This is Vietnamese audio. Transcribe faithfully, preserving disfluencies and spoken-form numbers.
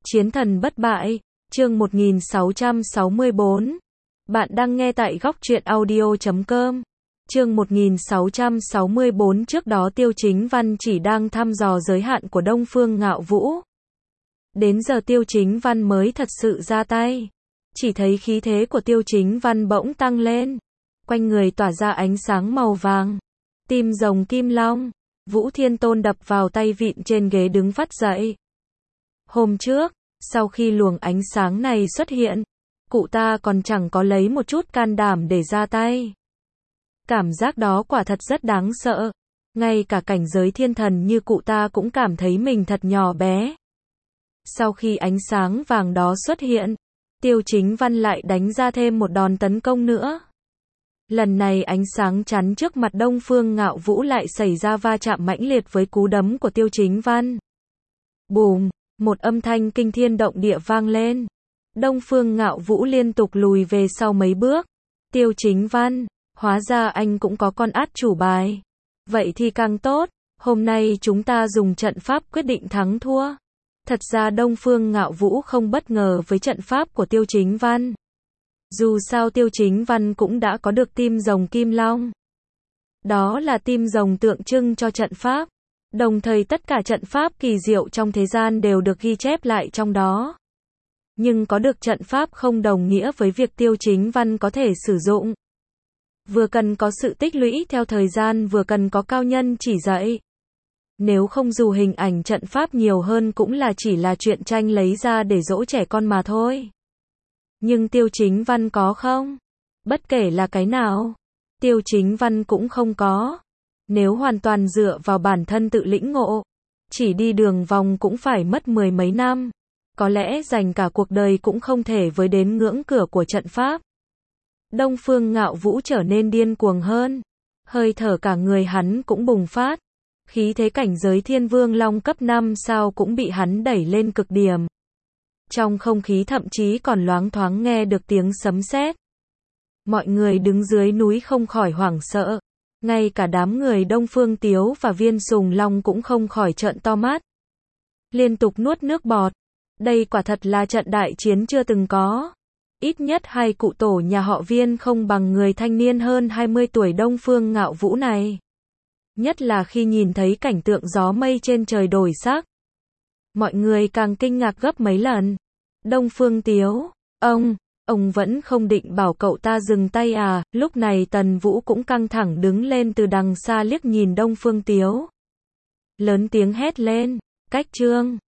Chiến thần bất bại, chương một nghìn sáu trăm sáu mươi bốn. Bạn đang nghe tại góc truyện audio chấm com. Chương một nghìn sáu trăm sáu mươi bốn. Trước đó Tiêu Chính Văn chỉ đang thăm dò giới hạn của Đông Phương Ngạo Vũ. Đến giờ Tiêu Chính Văn mới thật sự ra tay. Chỉ thấy khí thế của Tiêu Chính Văn bỗng tăng lên. Quanh người tỏa ra ánh sáng màu vàng. Tim rồng kim long. Vũ Thiên Tôn đập vào tay vịn trên ghế đứng phát dậy. Hôm trước, sau khi luồng ánh sáng này xuất hiện, cụ ta còn chẳng có lấy một chút can đảm để ra tay. Cảm giác đó quả thật rất đáng sợ. Ngay cả cảnh giới thiên thần như cụ ta cũng cảm thấy mình thật nhỏ bé. Sau khi ánh sáng vàng đó xuất hiện, Tiêu Chính Văn lại đánh ra thêm một đòn tấn công nữa. Lần này ánh sáng chắn trước mặt Đông Phương Ngạo Vũ lại xảy ra va chạm mãnh liệt với cú đấm của Tiêu Chính Văn. Bùm, một âm thanh kinh thiên động địa vang lên. Đông Phương Ngạo Vũ liên tục lùi về sau mấy bước. Tiêu Chính Văn, hóa ra anh cũng có con át chủ bài. Vậy thì càng tốt, hôm nay chúng ta dùng trận pháp quyết định thắng thua. Thật ra Đông Phương Ngạo Vũ không bất ngờ với trận pháp của Tiêu Chính Văn. Dù sao Tiêu Chính Văn cũng đã có được tim rồng kim long. Đó là tim rồng tượng trưng cho trận pháp. Đồng thời tất cả trận pháp kỳ diệu trong thế gian đều được ghi chép lại trong đó. Nhưng có được trận pháp không đồng nghĩa với việc Tiêu Chính Văn có thể sử dụng. Vừa cần có sự tích lũy theo thời gian, vừa cần có cao nhân chỉ dạy. Nếu không dù hình ảnh trận pháp nhiều hơn cũng là chỉ là chuyện tranh lấy ra để dỗ trẻ con mà thôi. Nhưng Tiêu Chính Văn có không? Bất kể là cái nào, Tiêu Chính Văn cũng không có. Nếu hoàn toàn dựa vào bản thân tự lĩnh ngộ, chỉ đi đường vòng cũng phải mất mười mấy năm. Có lẽ dành cả cuộc đời cũng không thể với đến ngưỡng cửa của trận pháp. Đông Phương Ngạo Vũ trở nên điên cuồng hơn. Hơi thở cả người hắn cũng bùng phát. Khí thế cảnh giới Thiên Vương Long cấp năm sao cũng bị hắn đẩy lên cực điểm. Trong không khí thậm chí còn loáng thoáng nghe được tiếng sấm sét. Mọi người đứng dưới núi không khỏi hoảng sợ. Ngay cả đám người Đông Phương Tiếu và Viên Sùng Long cũng không khỏi trợn to mắt. Liên tục nuốt nước bọt. Đây quả thật là trận đại chiến chưa từng có. Ít nhất hai cụ tổ nhà họ Viên không bằng người thanh niên hơn hai mươi tuổi Đông Phương Ngạo Vũ này. Nhất là khi nhìn thấy cảnh tượng gió mây trên trời đổi sắc. Mọi người càng kinh ngạc gấp mấy lần. Đông Phương Tiếu, ông, ông vẫn không định bảo cậu ta dừng tay à? Lúc này Tần Vũ cũng căng thẳng đứng lên từ đằng xa liếc nhìn Đông Phương Tiếu. Lớn tiếng hét lên, cách trương,